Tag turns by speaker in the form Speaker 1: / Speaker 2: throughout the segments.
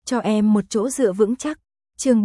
Speaker 1: Cho em một chỗ dựa vững chắc. Chương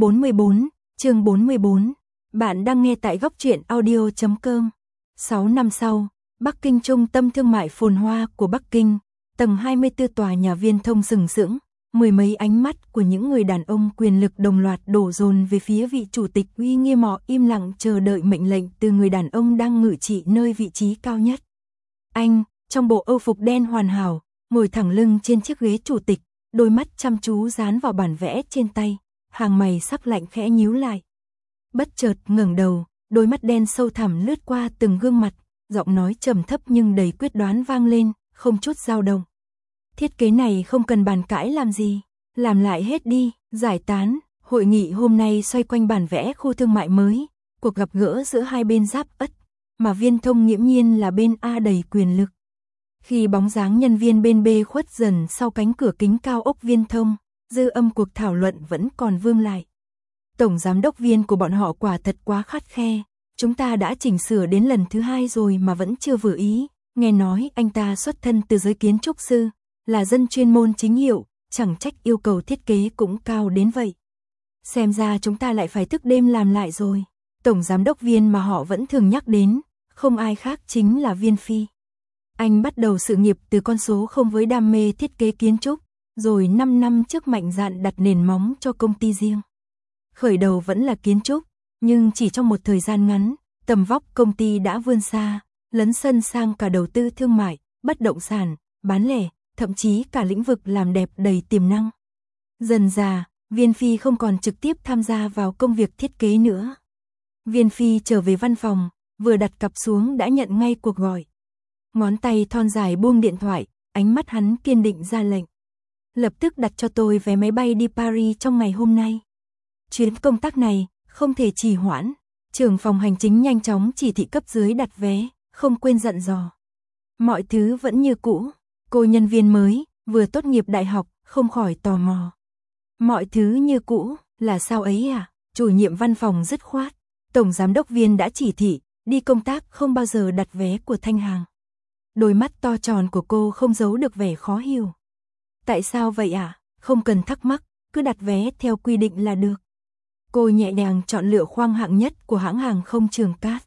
Speaker 1: 44. Bạn đang nghe tại góc truyện audio.com. 6 năm sau, Bắc Kinh, trung tâm thương mại phồn hoa của Bắc Kinh, tầng 24 tòa nhà Viên Thông sừng sững, mười mấy ánh mắt của những người đàn ông quyền lực đồng loạt đổ dồn về phía vị chủ tịch uy nghiêm, họ im lặng chờ đợi mệnh lệnh từ người đàn ông đang ngự trị nơi vị trí cao nhất. Anh, trong bộ âu phục đen hoàn hảo, ngồi thẳng lưng trên chiếc ghế chủ tịch, đôi mắt chăm chú dán vào bản vẽ trên tay, hàng mày sắc lạnh khẽ nhíu lại. Bất chợt ngẩng đầu, đôi mắt đen sâu thẳm lướt qua từng gương mặt, giọng nói trầm thấp nhưng đầy quyết đoán vang lên, không chút dao động. Thiết kế này không cần bàn cãi làm gì, làm lại hết đi, giải tán. Hội nghị hôm nay xoay quanh bản vẽ khu thương mại mới, cuộc gặp gỡ giữa hai bên giáp ất, mà Viên Thông nghiễm nhiên là bên A đầy quyền lực. Khi bóng dáng nhân viên bên B khuất dần sau cánh cửa kính cao ốc Viên Thông, dư âm cuộc thảo luận vẫn còn vương lại. Tổng giám đốc Viên của bọn họ quả thật quá khắt khe, chúng ta đã chỉnh sửa đến lần thứ 2 rồi mà vẫn chưa vừa ý, nghe nói anh ta xuất thân từ giới kiến trúc sư, là dân chuyên môn chính hiệu, chẳng trách yêu cầu thiết kế cũng cao đến vậy. Xem ra chúng ta lại phải thức đêm làm lại rồi. Tổng giám đốc Viên mà họ vẫn thường nhắc đến, không ai khác chính là Viên Phi. Anh bắt đầu sự nghiệp từ con số 0 với đam mê thiết kế kiến trúc, rồi 5 năm trước mạnh dạn đặt nền móng cho công ty riêng. Khởi đầu vẫn là kiến trúc, nhưng chỉ trong một thời gian ngắn, tầm vóc công ty đã vươn xa, lấn sân sang cả đầu tư thương mại, bất động sản, bán lẻ, thậm chí cả lĩnh vực làm đẹp đầy tiềm năng. Dần dà, Viên Phi không còn trực tiếp tham gia vào công việc thiết kế nữa. Viên Phi trở về văn phòng, vừa đặt cặp xuống đã nhận ngay cuộc gọi. Ngón tay thon dài buông điện thoại, ánh mắt hắn kiên định ra lệnh. Lập tức đặt cho tôi vé máy bay đi Paris trong ngày hôm nay. Chuyến công tác này không thể trì hoãn. Trưởng phòng hành chính nhanh chóng chỉ thị cấp dưới đặt vé, không quên dặn dò. Mọi thứ vẫn như cũ. Cô nhân viên mới, vừa tốt nghiệp đại học, không khỏi tò mò. Mọi thứ như cũ, là sao ấy à? Chủ nhiệm văn phòng dứt khoát. Tổng giám đốc Viên đã chỉ thị, đi công tác không bao giờ đặt vé của thanh hàng. Đôi mắt to tròn của cô không giấu được vẻ khó hiểu. Tại sao vậy ạ? Không cần thắc mắc, cứ đặt vé theo quy định là được. Cô nhẹ nhàng chọn lựa khoang hạng nhất của hãng hàng không Trường Cát.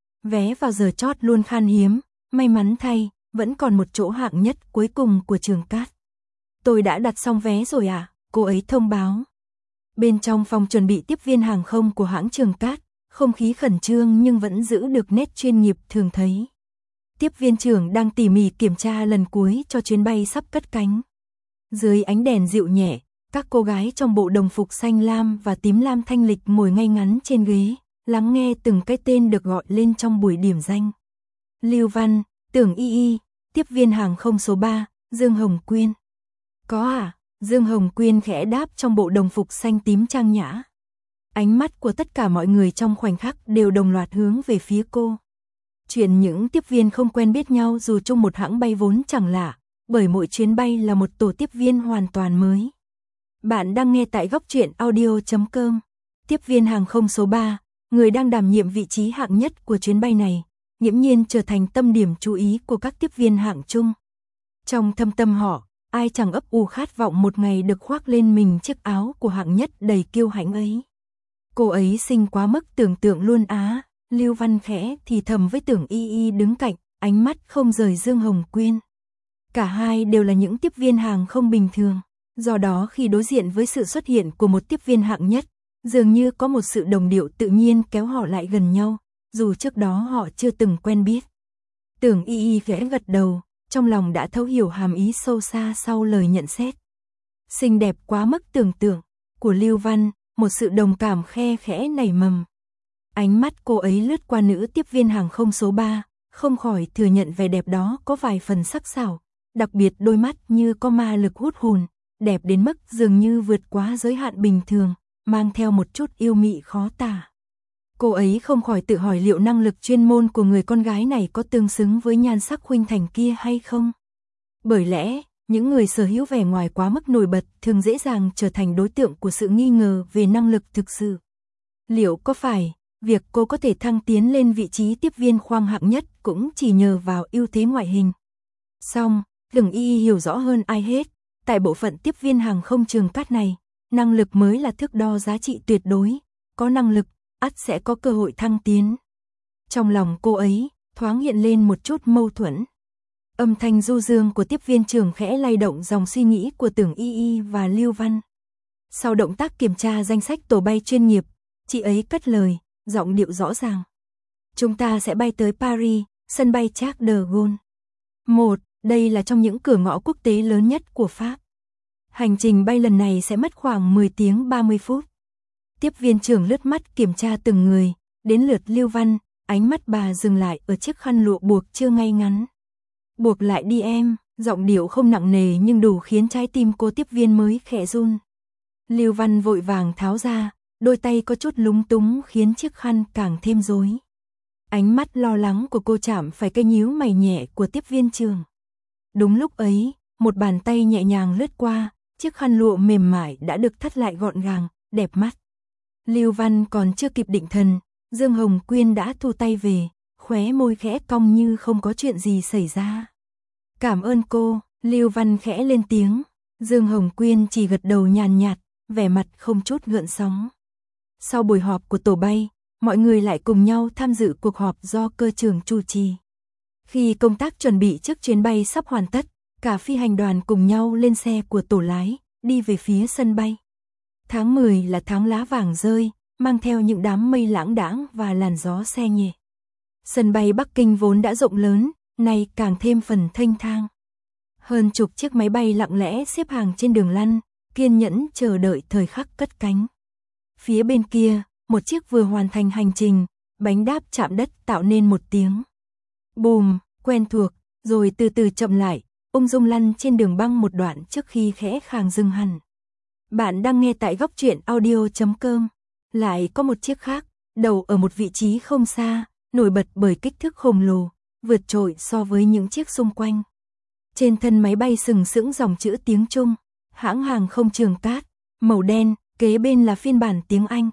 Speaker 1: Vé vào giờ chót luôn khan hiếm, may mắn thay, vẫn còn một chỗ hạng nhất cuối cùng của Trường Cát. Tôi đã đặt xong vé rồi ạ, cô ấy thông báo. Bên trong phòng chuẩn bị tiếp viên hàng không của hãng Trường Cát, không khí khẩn trương nhưng vẫn giữ được nét chuyên nghiệp thường thấy. Tiếp viên trưởng đang tỉ mỉ kiểm tra lần cuối cho chuyến bay sắp cất cánh. Dưới ánh đèn dịu nhẹ, các cô gái trong bộ đồng phục xanh lam và tím lam thanh lịch ngồi ngay ngắn trên ghế, lắng nghe từng cái tên được gọi lên trong buổi điểm danh. Lưu Văn, Tưởng Y Y, tiếp viên hàng không số 3, Dương Hồng Quyên. Có à? Dương Hồng Quyên khẽ đáp trong bộ đồng phục xanh tím trang nhã. Ánh mắt của tất cả mọi người trong khoảnh khắc đều đồng loạt hướng về phía cô. Chuyện những tiếp viên không quen biết nhau dù chung một hãng bay vốn chẳng lạ, bởi mỗi chuyến bay là một tổ tiếp viên hoàn toàn mới. Bạn đang nghe tại góc truyện audio.com. Tiếp viên hàng không số 3, người đang đảm nhiệm vị trí hạng nhất của chuyến bay này, nghiễm nhiên trở thành tâm điểm chú ý của các tiếp viên hạng chung. Trong thâm tâm họ, ai chẳng ấp ủ khát vọng một ngày được khoác lên mình chiếc áo của hạng nhất đầy kiêu hãnh ấy. Cô ấy xinh quá mức tưởng tượng luôn á. Lưu Văn khẽ thì thầm với Tưởng Y Y đứng cạnh, ánh mắt không rời Dương Hồng Quyên. Cả hai đều là những tiếp viên hàng không bình thường, do đó khi đối diện với sự xuất hiện của một tiếp viên hạng nhất, dường như có một sự đồng điệu tự nhiên kéo họ lại gần nhau, dù trước đó họ chưa từng quen biết. Tưởng Y Y khẽ gật đầu, trong lòng đã thấu hiểu hàm ý sâu xa sau lời nhận xét. Xinh đẹp quá mức tưởng tượng của Lưu Văn, một sự đồng cảm khe khẽ nảy mầm. Ánh mắt cô ấy lướt qua nữ tiếp viên hàng không số 3, không khỏi thừa nhận vẻ đẹp đó có vài phần sắc sảo, đặc biệt đôi mắt như có ma lực hút hồn, đẹp đến mức dường như vượt quá giới hạn bình thường, mang theo một chút yêu mị khó tả. Cô ấy không khỏi tự hỏi liệu năng lực chuyên môn của người con gái này có tương xứng với nhan sắc khuynh thành kia hay không. Bởi lẽ, những người sở hữu vẻ ngoài quá mức nổi bật thường dễ dàng trở thành đối tượng của sự nghi ngờ về năng lực thực sự. Liệu có phải việc cô có thể thăng tiến lên vị trí tiếp viên khoang hạng nhất cũng chỉ nhờ vào ưu thế ngoại hình? Song, Tưởng Y Y hiểu rõ hơn ai hết, tại bộ phận tiếp viên hàng không Trường Cát này, năng lực mới là thước đo giá trị tuyệt đối, có năng lực, ắt sẽ có cơ hội thăng tiến. Trong lòng cô ấy, thoáng hiện lên một chút mâu thuẫn. Âm thanh du dương của tiếp viên Trường khẽ lay động dòng suy nghĩ của Tưởng Y Y và Lưu Văn. Sau động tác kiểm tra danh sách tổ bay chuyên nghiệp, chị ấy cất lời, giọng điệu rõ ràng. Chúng ta sẽ bay tới Paris, sân bay Charles de Gaulle. Đây là trong những cửa ngõ quốc tế lớn nhất của Pháp. Hành trình bay lần này sẽ mất khoảng 10 tiếng 30 phút. Tiếp viên Trường lướt mắt kiểm tra từng người, đến lượt Lưu Văn, ánh mắt bà dừng lại ở chiếc khăn lụa buộc chưa ngay ngắn. Buộc lại đi em, giọng điệu không nặng nề nhưng đủ khiến trái tim cô tiếp viên mới khẽ run. Lưu Văn vội vàng tháo ra, đôi tay có chút lúng túng khiến chiếc khăn càng thêm rối. Ánh mắt lo lắng của cô chạm phải cái nhíu mày nhẹ của tiếp viên Trường. Đúng lúc ấy, một bàn tay nhẹ nhàng lướt qua, chiếc khăn lụa mềm mại đã được thắt lại gọn gàng, đẹp mắt. Lưu Văn còn chưa kịp định thần, Dương Hồng Quyên đã thu tay về, khóe môi khẽ cong như không có chuyện gì xảy ra. Cảm ơn cô, Lưu Văn khẽ lên tiếng. Dương Hồng Quyên chỉ gật đầu nhàn nhạt, vẻ mặt không chút gợn sóng. Sau buổi họp của tổ bay, mọi người lại cùng nhau tham dự cuộc họp do cơ trưởng chủ trì. Khi công tác chuẩn bị trước chuyến bay sắp hoàn tất, cả phi hành đoàn cùng nhau lên xe của tổ lái, đi về phía sân bay. Tháng 10 là tháng lá vàng rơi, mang theo những đám mây lãng đãng và làn gió se nhẹ. Sân bay Bắc Kinh vốn đã rộng lớn, nay càng thêm phần thênh thang. Hơn chục chiếc máy bay lặng lẽ xếp hàng trên đường lăn, kiên nhẫn chờ đợi thời khắc cất cánh. Phía bên kia, một chiếc vừa hoàn thành hành trình, bánh đáp chạm đất tạo nên một tiếng bùm, quen thuộc, rồi từ từ chậm lại, ung dung lăn trên đường băng một đoạn trước khi khẽ khàng dừng hẳn. Bạn đang nghe tại góc truyện audio.com. Lại có một chiếc khác, đầu ở một vị trí không xa, nổi bật bởi kích thước khổng lồ, vượt trội so với những chiếc xung quanh. Trên thân máy bay sừng sững dòng chữ tiếng Trung, hãng hàng không Trường Cát, màu đen, kế bên là phiên bản tiếng Anh,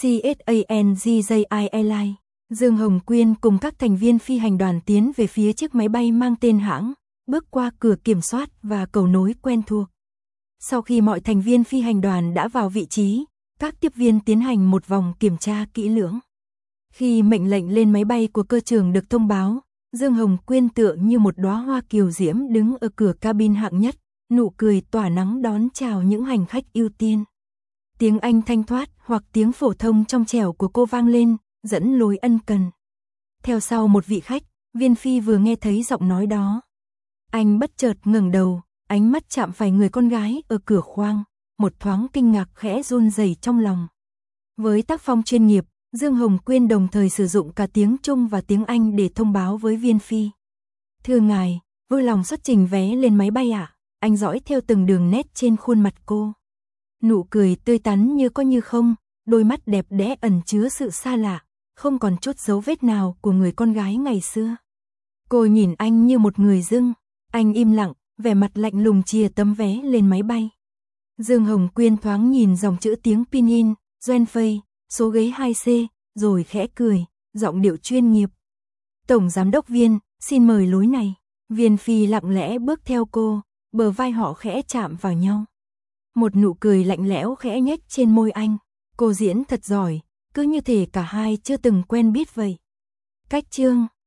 Speaker 1: CSANGJI Airlines. Dương Hồng Quyên cùng các thành viên phi hành đoàn tiến về phía chiếc máy bay mang tên hãng, bước qua cửa kiểm soát và cầu nối quen thuộc. Sau khi mọi thành viên phi hành đoàn đã vào vị trí, các tiếp viên tiến hành một vòng kiểm tra kỹ lưỡng. Khi mệnh lệnh lên máy bay của cơ trưởng được thông báo, Dương Hồng Quyên tựa như một đóa hoa kiều diễm đứng ở cửa cabin hạng nhất, nụ cười tỏa nắng đón chào những hành khách ưu tiên. Tiếng Anh thanh thoát hoặc tiếng phổ thông trong trẻo của cô vang lên, dẫn lối ân cần. Theo sau một vị khách, Viên Phi vừa nghe thấy giọng nói đó. Anh bất chợt ngẩng đầu, ánh mắt chạm phải người con gái ở cửa khoang, một thoáng kinh ngạc khẽ run rẩy trong lòng. Với tác phong chuyên nghiệp, Dương Hồng Quyên đồng thời sử dụng cả tiếng Trung và tiếng Anh để thông báo với Viên Phi. Thưa ngài, vui lòng xuất trình vé lên máy bay ạ. Anh dõi theo từng đường nét trên khuôn mặt cô. Nụ cười tươi tắn như có như không, đôi mắt đẹp đẽ ẩn chứa sự xa lạ, không còn chút dấu vết nào của người con gái ngày xưa. Cô nhìn anh như một người dưng, anh im lặng, vẻ mặt lạnh lùng chìa tấm vé lên máy bay. Dương Hồng Quyên thoáng nhìn dòng chữ tiếng Pinyin, Doan Phây, số ghế 2C, rồi khẽ cười, giọng điệu chuyên nghiệp. Tổng giám đốc Viên, xin mời lối này. Viên Phi lặng lẽ bước theo cô, bờ vai họ khẽ chạm vào nhau. Một nụ cười lạnh lẽo khẽ nhếch trên môi anh. Cô diễn thật giỏi, cứ như thể cả hai chưa từng quen biết vậy. Cách chương